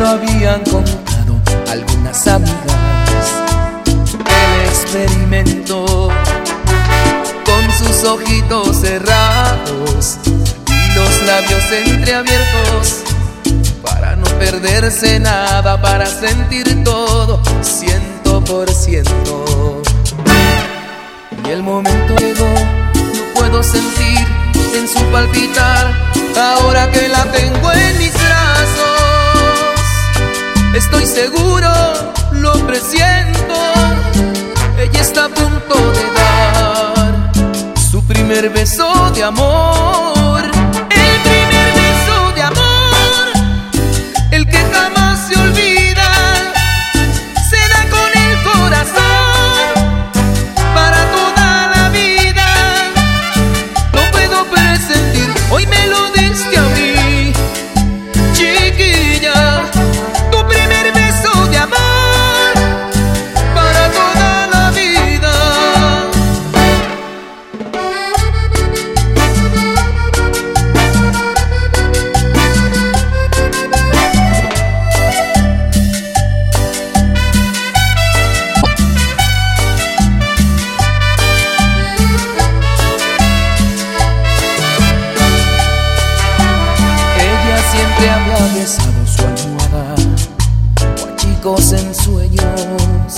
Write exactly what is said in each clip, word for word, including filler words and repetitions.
lo habían contado algunas amigas. Él experimentó con sus ojitos cerrados y los labios entreabiertos, para no perderse nada, para sentir todo ciento por ciento. Y el momento llegó, no puedo sentir en su palpitar, ahora que la tengo en mis brazos. Estoy seguro, lo presiento, ella está a punto de dar su primer beso de amor. El primer beso de amor, el que jamás se olvida, se da con el corazón para toda la vida. No puedo presentir, hoy me lo diste a mí, chiquilla, tu primer beso de amor para toda la vida. Siempre había besado su almohada o a chicos en sueños,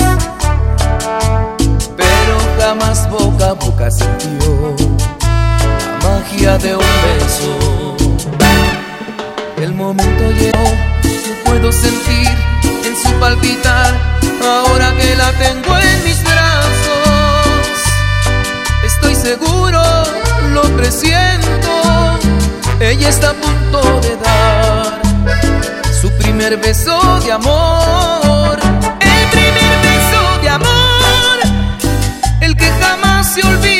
pero jamás boca a boca sintió la magia de un beso. El momento llegó, no puedo sentir en su palpitar, ahora que la tengo en mis brazos. Estoy seguro, lo presiento, ella está a punto de dar su primer beso de amor. El primer beso de amor, el que jamás se olvida.